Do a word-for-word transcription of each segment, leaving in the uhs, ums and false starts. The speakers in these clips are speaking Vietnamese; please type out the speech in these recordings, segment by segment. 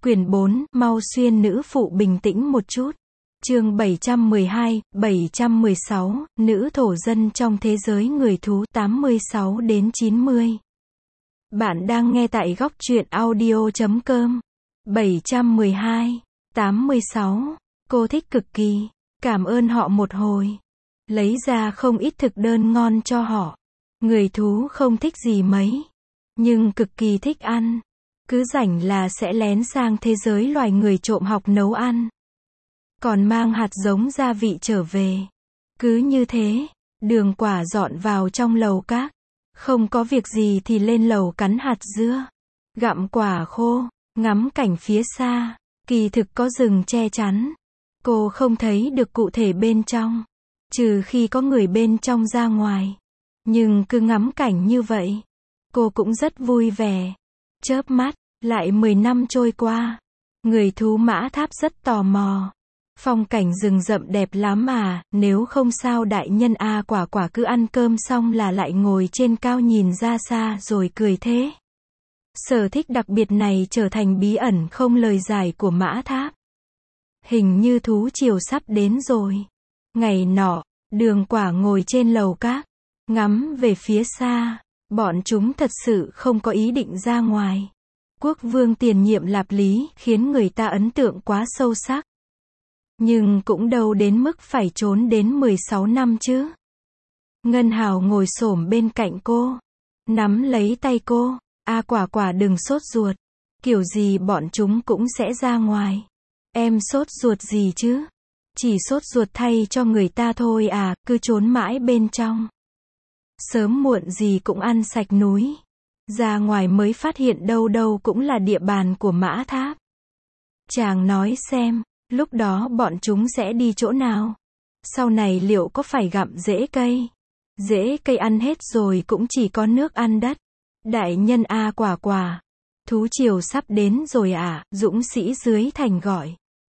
Quyển bốn, mau xuyên nữ phụ bình tĩnh một chút. Chương bảy trăm mười hai, bảy trăm mười sáu, nữ thổ dân trong thế giới người thú tám mươi sáu đến chín mươi. Bạn đang nghe tại góc truyện audio chấm com. bảy trăm mười hai, tám mươi sáu. Cô thích cực kỳ. Cảm ơn họ một hồi. Lấy ra không ít thực đơn ngon cho họ. Người thú không thích gì mấy, nhưng cực kỳ thích ăn. Cứ rảnh là sẽ lén sang thế giới loài người trộm học nấu ăn. Còn mang hạt giống gia vị trở về. Cứ như thế, Đường Quả dọn vào trong lầu các. Không có việc gì thì lên lầu cắn hạt dưa, gặm quả khô, ngắm cảnh phía xa. Kỳ thực có rừng che chắn. Cô không thấy được cụ thể bên trong, trừ khi có người bên trong ra ngoài. Nhưng cứ ngắm cảnh như vậy, cô cũng rất vui vẻ. Chớp mắt, lại mười năm trôi qua. Người thú Mã Tháp rất tò mò. Phong cảnh rừng rậm đẹp lắm à, nếu không sao đại nhân A Quả Quả cứ ăn cơm xong là lại ngồi trên cao nhìn ra xa rồi cười thế. Sở thích đặc biệt này trở thành bí ẩn không lời giải của Mã Tháp. Hình như thú chiều sắp đến rồi. Ngày nọ, Đường Quả ngồi trên lầu các, ngắm về phía xa. Bọn chúng thật sự không có ý định ra ngoài. Quốc vương tiền nhiệm Lạp Lý khiến người ta ấn tượng quá sâu sắc. Nhưng cũng đâu đến mức phải trốn đến mười sáu năm chứ. Ngân Hào ngồi xổm bên cạnh cô, nắm lấy tay cô. A Quả Quả đừng sốt ruột. Kiểu gì bọn chúng cũng sẽ ra ngoài. Em sốt ruột gì chứ? Chỉ sốt ruột thay cho người ta thôi à, cứ trốn mãi bên trong. Sớm muộn gì cũng ăn sạch núi. Ra ngoài mới phát hiện đâu đâu cũng là địa bàn của Mã Tháp. Chàng nói xem, lúc đó bọn chúng sẽ đi chỗ nào? Sau này liệu có phải gặm rễ cây? Rễ cây ăn hết rồi cũng chỉ có nước ăn đất. Đại nhân A Quả Quả, thú triều sắp đến rồi à? Dũng sĩ dưới thành gọi.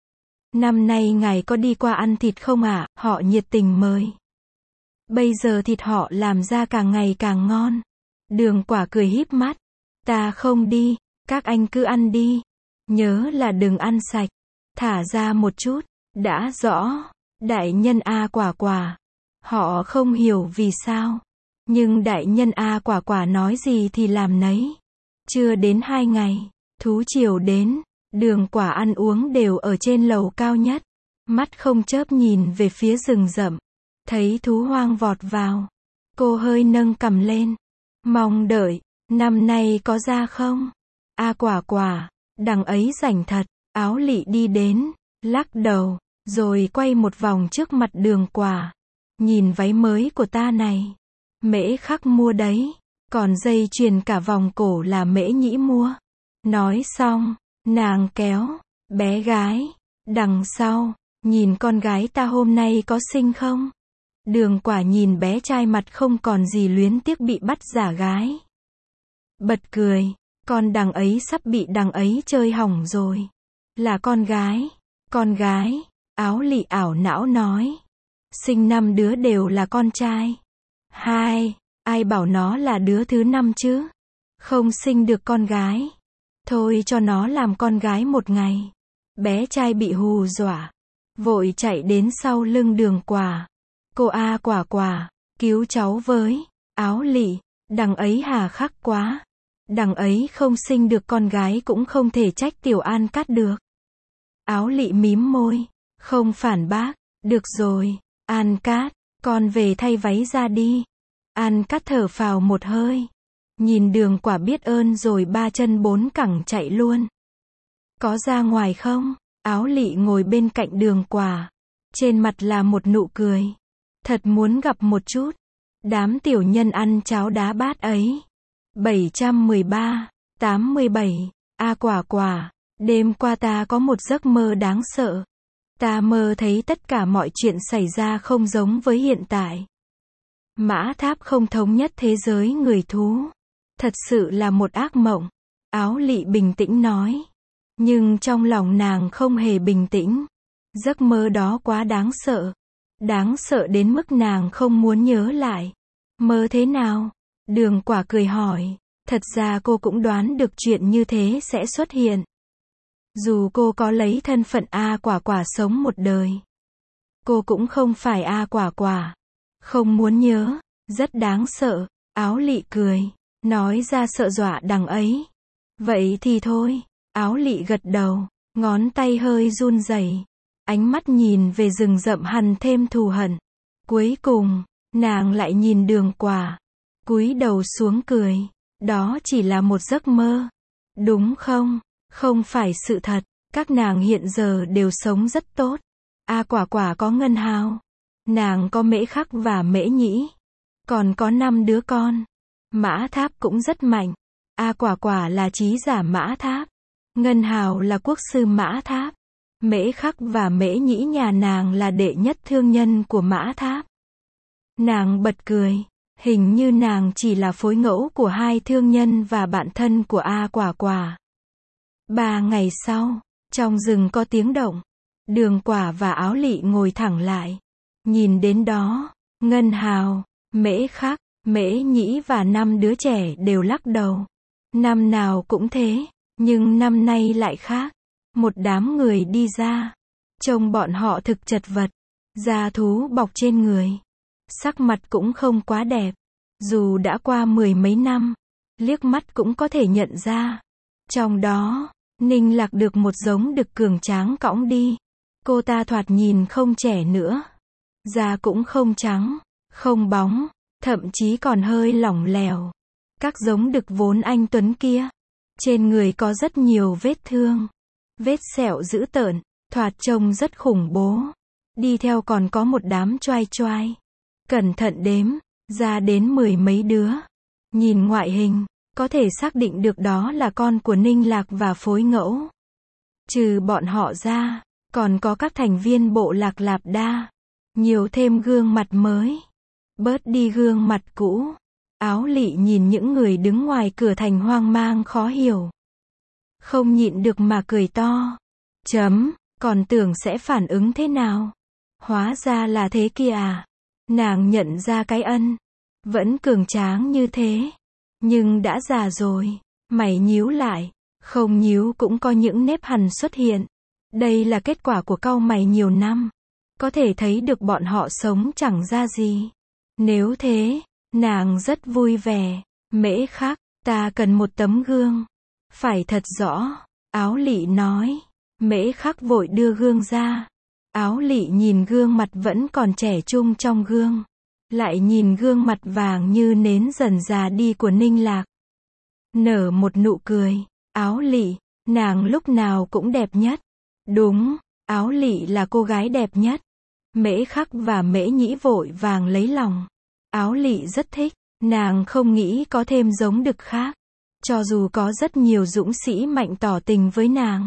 Năm nay ngài có đi qua ăn thịt không ạ? À? Họ nhiệt tình mời. Bây giờ thịt họ làm ra càng ngày càng ngon. Đường Quả cười híp mắt. Ta không đi, các anh cứ ăn đi. Nhớ là đừng ăn sạch. Thả ra một chút. Đã rõ. Đại nhân A Quả Quả. Họ không hiểu vì sao. Nhưng đại nhân A Quả Quả nói gì thì làm nấy. Chưa đến hai ngày, thú triều đến. Đường Quả ăn uống đều ở trên lầu cao nhất. Mắt không chớp nhìn về phía rừng rậm. Thấy thú hoang vọt vào. Cô hơi nâng cằm lên. Mong đợi, năm nay có ra không? A Quả Quả, đằng ấy rảnh thật. Áo Lị đi đến, lắc đầu, rồi quay một vòng trước mặt Đường Quả. Nhìn váy mới của ta này. Mễ Khắc mua đấy. Còn dây chuyền cả vòng cổ là Mễ Nhĩ mua. Nói xong, nàng kéo bé gái đằng sau. Nhìn con gái ta hôm nay có xinh không? Đường Quả nhìn bé trai mặt không còn gì luyến tiếc bị bắt giả gái. Bật cười, con đằng ấy sắp bị đằng ấy chơi hỏng rồi. Là con gái, con gái, Áo Lị ảo não nói. Sinh năm đứa đều là con trai. Hai, ai bảo nó là đứa thứ năm chứ? Không sinh được con gái. Thôi cho nó làm con gái một ngày. Bé trai bị hù dọa, vội chạy đến sau lưng Đường Quả. Cô A Quả Quả, cứu cháu với. Áo Lị, đằng ấy hà khắc quá. Đằng ấy không sinh được con gái cũng không thể trách Tiểu An Cát được. Áo Lị mím môi, không phản bác. Được rồi, An Cát, con về thay váy ra đi. An Cát thở phào một hơi. Nhìn Đường Quả biết ơn rồi ba chân bốn cẳng chạy luôn. Có ra ngoài không? Áo Lị ngồi bên cạnh Đường Quả. Trên mặt là một nụ cười. Thật muốn gặp một chút. Đám tiểu nhân ăn cháo đá bát ấy. bảy trăm mười ba, tám mươi bảy. A Quả Quả, đêm qua ta có một giấc mơ đáng sợ. Ta mơ thấy tất cả mọi chuyện xảy ra không giống với hiện tại. Mã Tháp không thống nhất thế giới người thú. Thật sự là một ác mộng. Áo Lị bình tĩnh nói. Nhưng trong lòng nàng không hề bình tĩnh. Giấc mơ đó quá đáng sợ. Đáng sợ đến mức nàng không muốn nhớ lại. Mơ thế nào? Đường Quả cười hỏi. Thật ra cô cũng đoán được chuyện như thế sẽ xuất hiện. Dù cô có lấy thân phận A Quả Quả sống một đời, cô cũng không phải A Quả Quả. Không muốn nhớ, rất đáng sợ. Áo Lị cười, nói ra sợ dọa đằng ấy. Vậy thì thôi. Áo Lị gật đầu, ngón tay hơi run rẩy, ánh mắt nhìn về rừng rậm hằn thêm thù hận. Cuối cùng, nàng lại nhìn Đường Quả, cúi đầu xuống cười. Đó chỉ là một giấc mơ, đúng không? Không phải sự thật. Các nàng hiện giờ đều sống rất tốt. A Quả Quả có Ngân Hào, nàng có Mễ Khắc và Mễ Nhĩ, còn có năm đứa con. Mã Tháp cũng rất mạnh. A Quả Quả là trí giả Mã Tháp, Ngân Hào là quốc sư Mã Tháp, Mễ Khắc và Mễ Nhĩ nhà nàng là đệ nhất thương nhân của Mã Tháp. Nàng bật cười, hình như nàng chỉ là phối ngẫu của hai thương nhân và bạn thân của A Quả Quả. Ba ngày sau, trong rừng có tiếng động. Đường Quả và Áo Lị ngồi thẳng lại. Nhìn đến đó, Ngân Hào, Mễ Khắc, Mễ Nhĩ và năm đứa trẻ đều lắc đầu. Năm nào cũng thế, nhưng năm nay lại khác. Một đám người đi ra. Trông bọn họ thực chật vật, da thú bọc trên người. Sắc mặt cũng không quá đẹp. Dù đã qua mười mấy năm, liếc mắt cũng có thể nhận ra. Trong đó, Ninh Lạc được một giống đực cường tráng cõng đi. Cô ta thoạt nhìn không trẻ nữa. Da cũng không trắng, không bóng, thậm chí còn hơi lỏng lẻo. Các giống đực vốn anh tuấn kia, trên người có rất nhiều vết thương, vết sẹo dữ tợn, thoạt trông rất khủng bố. Đi theo còn có một đám choai choai. Cẩn thận đếm, ra đến mười mấy đứa. Nhìn ngoại hình, có thể xác định được đó là con của Ninh Lạc và phối ngẫu. Trừ bọn họ ra, còn có các thành viên bộ lạc Lạp Đa. Nhiều thêm gương mặt mới, bớt đi gương mặt cũ. Áo Lị nhìn những người đứng ngoài cửa thành hoang mang khó hiểu. Không nhịn được mà cười to. Chấm, còn tưởng sẽ phản ứng thế nào. Hóa ra là thế kia à. Nàng nhận ra cái ân, vẫn cường tráng như thế, nhưng đã già rồi. Mày nhíu lại, không nhíu cũng có những nếp hằn xuất hiện. Đây là kết quả của cau mày nhiều năm. Có thể thấy được bọn họ sống chẳng ra gì. Nếu thế, nàng rất vui vẻ. Mễ Khắc, ta cần một tấm gương. Phải thật rõ. Áo Lị nói. Mễ Khắc vội đưa gương ra. Áo Lị nhìn gương mặt vẫn còn trẻ trung trong gương. Lại nhìn gương mặt vàng như nến dần già đi của Ninh Lạc. Nở một nụ cười. Áo Lị, nàng lúc nào cũng đẹp nhất. Đúng, Áo Lị là cô gái đẹp nhất. Mễ Khắc và Mễ Nhĩ vội vàng lấy lòng. Áo Lị rất thích, nàng không nghĩ có thêm giống đực khác. Cho dù có rất nhiều dũng sĩ mạnh tỏ tình với nàng.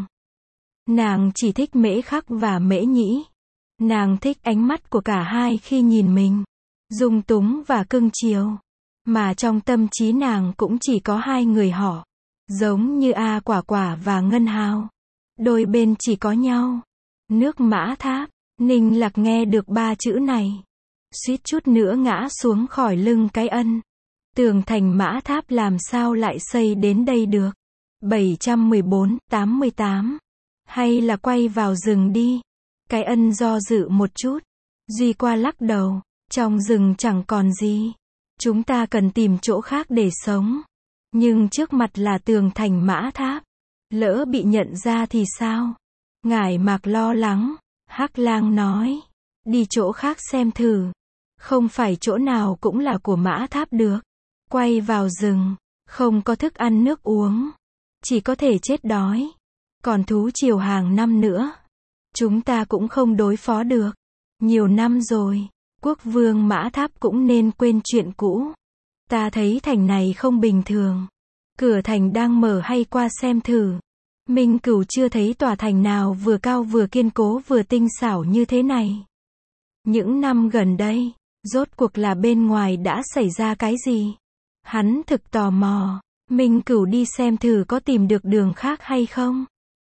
Nàng chỉ thích Mễ Khắc và Mễ Nhĩ. Nàng thích ánh mắt của cả hai khi nhìn mình. Dung túng và cưng chiều. Mà trong tâm trí nàng cũng chỉ có hai người họ. Giống như A Quả Quả và Ngân Hào. Đôi bên chỉ có nhau. Nước Mã Tháp. Ninh Lạc nghe được ba chữ này. Suýt chút nữa ngã xuống khỏi lưng cái ân. Tường thành Mã Tháp làm sao lại xây đến đây được. bảy trăm mười bốn, tám mươi tám. Hay là quay vào rừng đi. Cái ân do dự một chút. Duy qua lắc đầu. Trong rừng chẳng còn gì. Chúng ta cần tìm chỗ khác để sống. Nhưng trước mặt là tường thành Mã Tháp. Lỡ bị nhận ra thì sao? Ngải Mạc lo lắng. Hắc Lang nói. Đi chỗ khác xem thử. Không phải chỗ nào cũng là của Mã Tháp được. Quay vào rừng. Không có thức ăn nước uống. Chỉ có thể chết đói. Còn thú triều hàng năm nữa. Chúng ta cũng không đối phó được. Nhiều năm rồi. Quốc vương Mã Tháp cũng nên quên chuyện cũ. Ta thấy thành này không bình thường. Cửa thành đang mở hay qua xem thử. Minh Cửu chưa thấy tòa thành nào vừa cao vừa kiên cố vừa tinh xảo như thế này. Những năm gần đây, rốt cuộc là bên ngoài đã xảy ra cái gì? Hắn thực tò mò. Minh Cửu đi xem thử có tìm được đường khác hay không.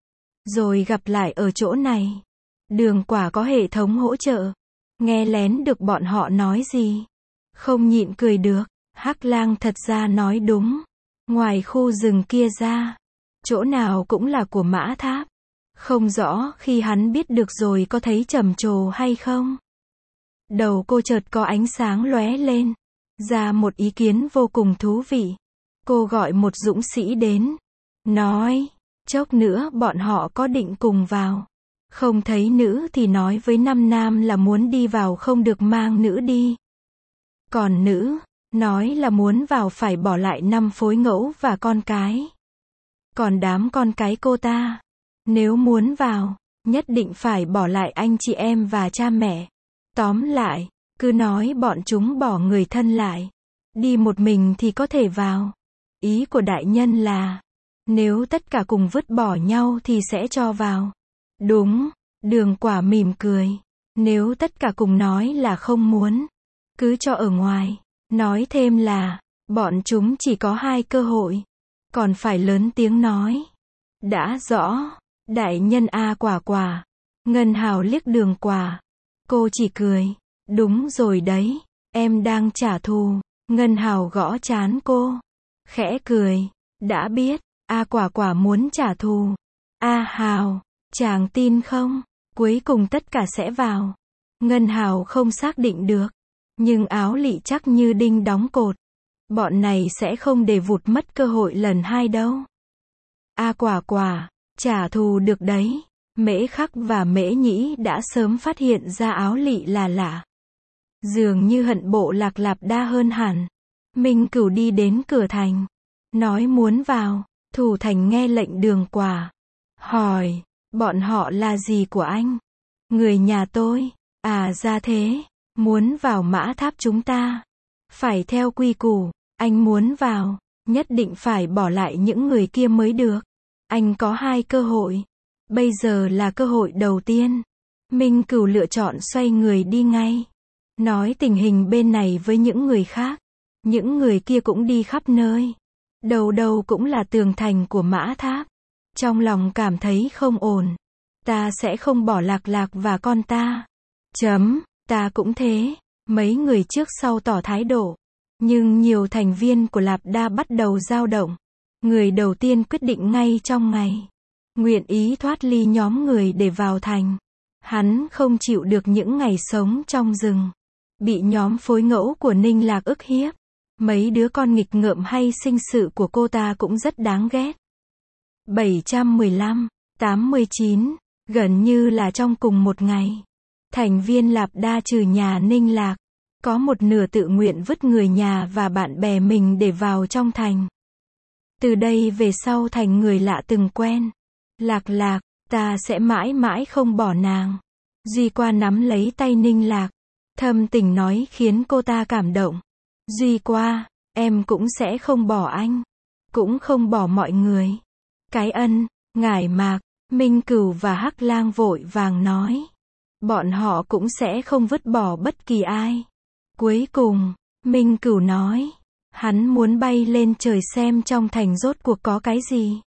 Rồi gặp lại ở chỗ này. Đường Quả có hệ thống hỗ trợ. Nghe lén được bọn họ nói gì. Không nhịn cười được. Hắc Lang thật ra nói đúng. Ngoài khu rừng kia ra, chỗ nào cũng là của Mã Tháp. Không rõ khi hắn biết được rồi có thấy trầm trồ hay không. Đầu cô chợt có ánh sáng lóe lên, ra một ý kiến vô cùng thú vị. Cô gọi một dũng sĩ đến, nói, chốc nữa bọn họ có định cùng vào. Không thấy nữ thì nói với năm nam là muốn đi vào không được mang nữ đi. Còn nữ, nói là muốn vào phải bỏ lại năm phối ngẫu và con cái. Còn đám con cái cô ta, nếu muốn vào, nhất định phải bỏ lại anh chị em và cha mẹ. Tóm lại, cứ nói bọn chúng bỏ người thân lại. Đi một mình thì có thể vào. Ý của đại nhân là, nếu tất cả cùng vứt bỏ nhau thì sẽ cho vào. Đúng, Đường Quả mỉm cười. Nếu tất cả cùng nói là không muốn, cứ cho ở ngoài. Nói thêm là, bọn chúng chỉ có hai cơ hội. Còn phải lớn tiếng nói. Đã rõ, đại nhân A Quả Quả. Ngân Hào liếc Đường Quả. Cô chỉ cười. Đúng rồi đấy, em đang trả thù. Ngân Hào gõ trán cô. Khẽ cười. Đã biết, A Quả Quả muốn trả thù. A Hào, chàng tin không? Cuối cùng tất cả sẽ vào. Ngân Hào không xác định được. Nhưng Áo Lị chắc như đinh đóng cột. Bọn này sẽ không để vụt mất cơ hội lần hai đâu. A Quả Quả, trả thù được đấy. Mễ Khắc và Mễ Nhĩ đã sớm phát hiện ra Áo Lị là lạ. Dường như hận Bộ Lạc Lạp Đa hơn hẳn. Minh Cửu đi đến cửa thành. Nói muốn vào. Thủ thành nghe lệnh Đường Quả. Hỏi, bọn họ là gì của anh? Người nhà tôi. À ra thế. Muốn vào Mã Tháp chúng ta. Phải theo quy củ. Anh muốn vào, nhất định phải bỏ lại những người kia mới được. Anh có hai cơ hội. Bây giờ là cơ hội đầu tiên. Minh Cửu lựa chọn xoay người đi ngay. Nói tình hình bên này với những người khác. Những người kia cũng đi khắp nơi. Đầu đầu cũng là tường thành của Mã Tháp. Trong lòng cảm thấy không ổn. Ta sẽ không bỏ Lạc Lạc và con ta. Chấm, ta cũng thế. Mấy người trước sau tỏ thái độ. Nhưng nhiều thành viên của Lạp Đa bắt đầu dao động. Người đầu tiên quyết định ngay trong ngày. Nguyện ý thoát ly nhóm người để vào thành. Hắn không chịu được những ngày sống trong rừng. Bị nhóm phối ngẫu của Ninh Lạc ức hiếp. Mấy đứa con nghịch ngợm hay sinh sự của cô ta cũng rất đáng ghét. bảy trăm mười lăm, tám mươi chín, gần như là trong cùng một ngày. Thành viên Lạp Đa trừ nhà Ninh Lạc. Có một nửa tự nguyện vứt người nhà và bạn bè mình để vào trong thành. Từ đây về sau thành người lạ từng quen. Lạc Lạc, ta sẽ mãi mãi không bỏ nàng. Duy Qua nắm lấy tay Ninh Lạc. Thâm tình nói khiến cô ta cảm động. Duy Qua, em cũng sẽ không bỏ anh. Cũng không bỏ mọi người. Cái ân, Ngải Mạc, Minh Cửu và Hắc Lang vội vàng nói. Bọn họ cũng sẽ không vứt bỏ bất kỳ ai. Cuối cùng, Minh Cửu nói, hắn muốn bay lên trời xem trong thành rốt cuộc có cái gì.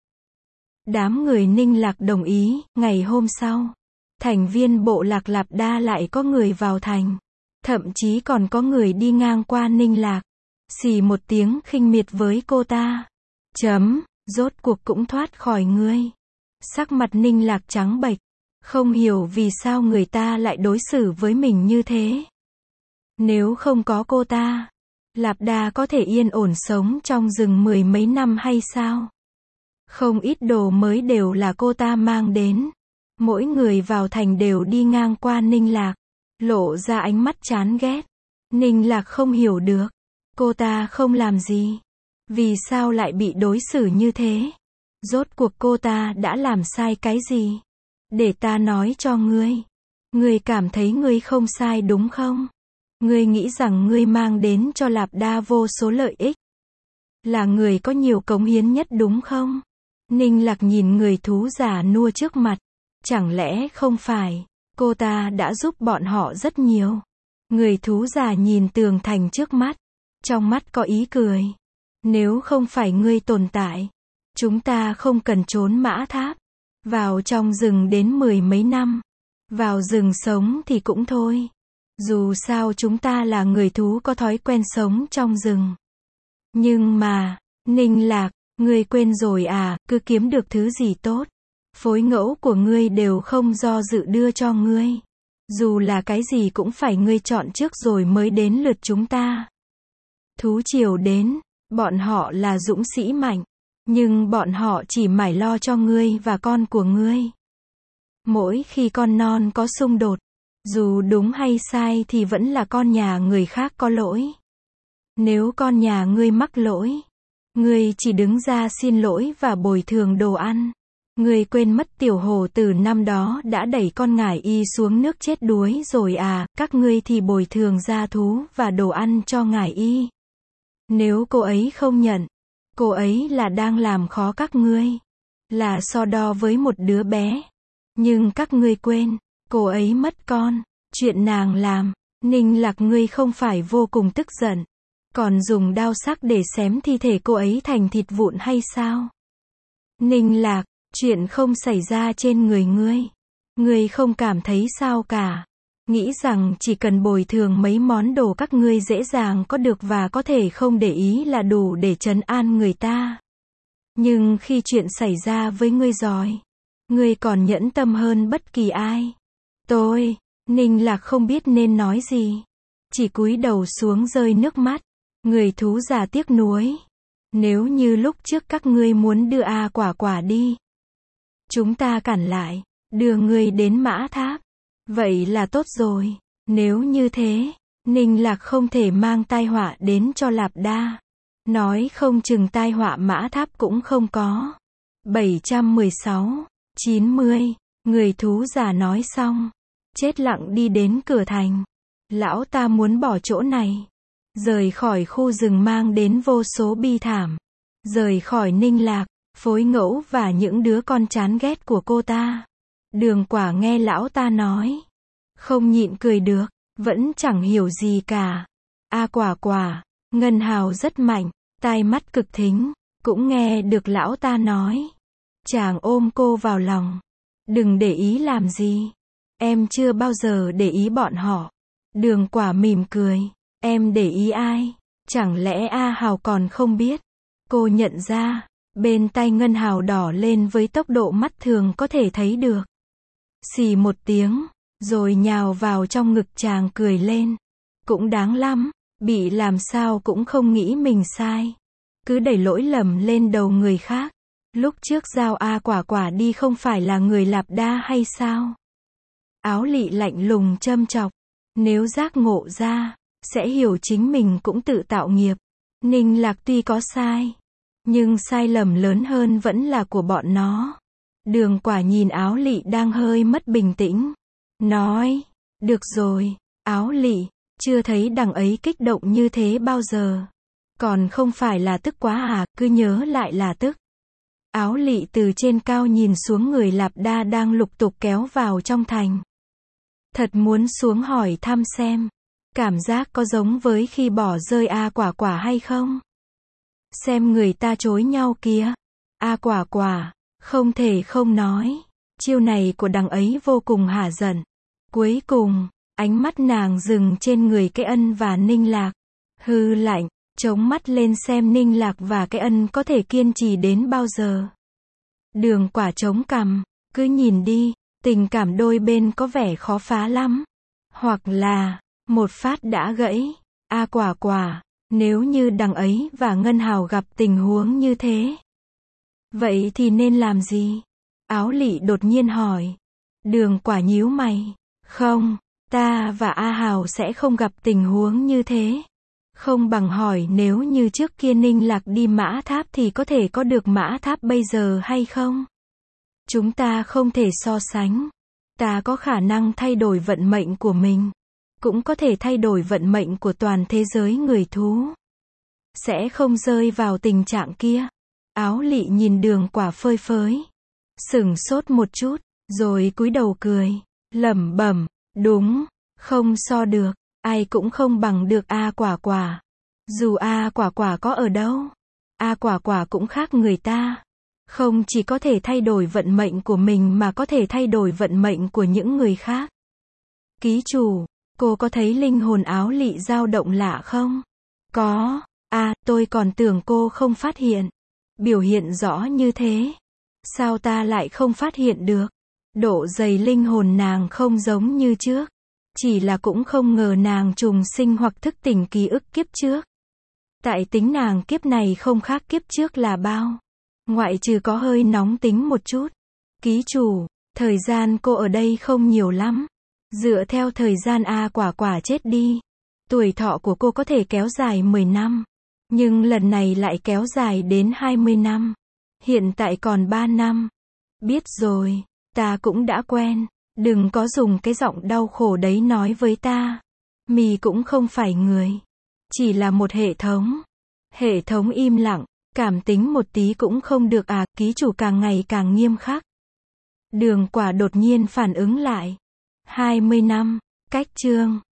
Đám người Ninh Lạc đồng ý. Ngày hôm sau, thành viên Bộ Lạc Lạp Đa lại có người vào thành. Thậm chí còn có người đi ngang qua Ninh Lạc. Xì một tiếng khinh miệt với cô ta. Chấm, rốt cuộc cũng thoát khỏi ngươi. Sắc mặt Ninh Lạc trắng bệch. Không hiểu vì sao người ta lại đối xử với mình như thế. Nếu không có cô ta, Lạp Đa có thể yên ổn sống trong rừng mười mấy năm hay sao? Không ít đồ mới đều là cô ta mang đến. Mỗi người vào thành đều đi ngang qua Ninh Lạc, lộ ra ánh mắt chán ghét. Ninh Lạc không hiểu được. Cô ta không làm gì. Vì sao lại bị đối xử như thế? Rốt cuộc cô ta đã làm sai cái gì? Để ta nói cho ngươi. Ngươi cảm thấy ngươi không sai đúng không? Ngươi nghĩ rằng ngươi mang đến cho Lạp Đa vô số lợi ích. Là người có nhiều cống hiến nhất đúng không? Ninh Lạc nhìn người thú già nua trước mặt. Chẳng lẽ không phải, cô ta đã giúp bọn họ rất nhiều. Người thú già nhìn tường thành trước mắt. Trong mắt có ý cười. Nếu không phải ngươi tồn tại, chúng ta không cần trốn Mã Tháp. Vào trong rừng đến mười mấy năm. Vào rừng sống thì cũng thôi. Dù sao chúng ta là người thú có thói quen sống trong rừng. Nhưng mà, Ninh Lạc, ngươi quên rồi à, cứ kiếm được thứ gì tốt. phối ngẫu của ngươi đều không do dự đưa cho ngươi. Dù là cái gì cũng phải ngươi chọn trước rồi mới đến lượt chúng ta. Thú triều đến, bọn họ là dũng sĩ mạnh, nhưng bọn họ chỉ mải lo cho ngươi và con của ngươi. Mỗi khi con non có xung đột, dù đúng hay sai thì vẫn là con nhà người khác có lỗi. Nếu con nhà ngươi mắc lỗi, ngươi chỉ đứng ra xin lỗi và bồi thường đồ ăn. Ngươi quên mất tiểu hổ tử năm đó đã đẩy con ngải y xuống nước chết đuối rồi à, các ngươi thì bồi thường gia thú và đồ ăn cho ngải y. Nếu cô ấy không nhận, cô ấy là đang làm khó các ngươi, là so đo với một đứa bé. Nhưng các ngươi quên, cô ấy mất con, chuyện nàng làm, Ninh Lạc ngươi không phải vô cùng tức giận, còn dùng đao sắc để xém thi thể cô ấy thành thịt vụn hay sao? Ninh Lạc, chuyện không xảy ra trên người ngươi, ngươi không cảm thấy sao cả, nghĩ rằng chỉ cần bồi thường mấy món đồ các ngươi dễ dàng có được và có thể không để ý là đủ để trấn an người ta. Nhưng khi chuyện xảy ra với ngươi rồi, ngươi còn nhẫn tâm hơn bất kỳ ai. Tôi, Ninh Lạc không biết nên nói gì, chỉ cúi đầu xuống rơi nước mắt. Người thú già tiếc nuối, nếu như lúc trước các ngươi muốn đưa A Quả Quả đi, chúng ta cản lại, đưa ngươi đến Mã Tháp, vậy là tốt rồi. Nếu như thế, Ninh Lạc không thể mang tai họa đến cho Lạp Đa, nói không chừng tai họa Mã Tháp cũng không có. bảy trăm mười sáu, chín mươi, người thú già nói xong, chết lặng đi đến cửa thành. Lão ta muốn bỏ chỗ này, rời khỏi khu rừng mang đến vô số bi thảm, rời khỏi Ninh Lạc, phối ngẫu và những đứa con chán ghét của cô ta. Đường Quả nghe lão ta nói, không nhịn cười được, vẫn chẳng hiểu gì cả. A Quả Quả, Ngân Hào rất mạnh, tai mắt cực thính, cũng nghe được lão ta nói. Chàng ôm cô vào lòng, đừng để ý làm gì, em chưa bao giờ để ý bọn họ. Đường Quả mỉm cười, em để ý ai? Chẳng lẽ A Hào còn không biết? Cô nhận ra, bên tay Ngân Hào đỏ lên với tốc độ mắt thường có thể thấy được. Xì một tiếng, rồi nhào vào trong ngực chàng cười lên. Cũng đáng lắm, bị làm sao cũng không nghĩ mình sai, cứ đẩy lỗi lầm lên đầu người khác. Lúc trước giao A Quả Quả đi không phải là người Lạp Đa hay sao? Áo Lị lạnh lùng châm chọc, nếu giác ngộ ra, sẽ hiểu chính mình cũng tự tạo nghiệp. Ninh Lạc tuy có sai, nhưng sai lầm lớn hơn vẫn là của bọn nó. Đường Quả nhìn Áo Lị đang hơi mất bình tĩnh, nói, được rồi, Áo Lị, chưa thấy đằng ấy kích động như thế bao giờ. Còn không phải là tức quá à, cứ nhớ lại là tức. Áo Lị từ trên cao nhìn xuống người Lạp Đa đang lục tục kéo vào trong thành. Thật muốn xuống hỏi thăm xem, cảm giác có giống với khi bỏ rơi A Quả Quả hay không? Xem người ta chối nhau kìa. A Quả Quả, không thể không nói, chiêu này của đằng ấy vô cùng hả giận. Cuối cùng, ánh mắt nàng dừng trên người Cái Ân và Ninh Lạc. Hư lạnh, chống mắt lên xem Ninh Lạc và Cái Ân có thể kiên trì đến bao giờ. Đường Quả chống cằm, cứ nhìn đi, tình cảm đôi bên có vẻ khó phá lắm. Hoặc là, một phát đã gãy. A Quả Quả, nếu như đằng ấy và Ngân Hào gặp tình huống như thế, vậy thì nên làm gì? Áo Lị đột nhiên hỏi. Đường Quả nhíu mày. Không, ta và A Hào sẽ không gặp tình huống như thế. Không bằng hỏi nếu như trước kia Ninh Lạc đi Mã Tháp thì có thể có được Mã Tháp bây giờ hay không? Chúng ta không thể so sánh. Ta có khả năng thay đổi vận mệnh của mình, cũng có thể thay đổi vận mệnh của toàn thế giới người thú. Sẽ không rơi vào tình trạng kia. Áo Lị nhìn Đường Quả phơi phới, sửng sốt một chút, rồi cúi đầu cười, lẩm bẩm, đúng, không so được, ai cũng không bằng được A Quả Quả. Dù A Quả Quả có ở đâu, A Quả Quả cũng khác người ta. Không chỉ có thể thay đổi vận mệnh của mình mà có thể thay đổi vận mệnh của những người khác. Ký chủ, cô có thấy linh hồn Áo Lị dao động lạ không? Có. À, tôi còn tưởng cô không phát hiện. Biểu hiện rõ như thế. Sao ta lại không phát hiện được? Độ dày linh hồn nàng không giống như trước. Chỉ là cũng không ngờ nàng trùng sinh hoặc thức tỉnh ký ức kiếp trước. Tại tính nàng kiếp này không khác kiếp trước là bao. Ngoại trừ có hơi nóng tính một chút. Ký chủ, thời gian cô ở đây không nhiều lắm. Dựa theo thời gian A quả quả chết đi. Tuổi thọ của cô có thể kéo dài mười năm. Nhưng lần này lại kéo dài đến hai mươi năm. Hiện tại còn ba năm. Biết rồi, ta cũng đã quen. Đừng có dùng cái giọng đau khổ đấy nói với ta. Mì cũng không phải người. Chỉ là một hệ thống. Hệ thống im lặng, cảm tính một tí cũng không được à, ký chủ càng ngày càng nghiêm khắc. Đường Quả đột nhiên phản ứng lại. hai mươi năm, cách chương.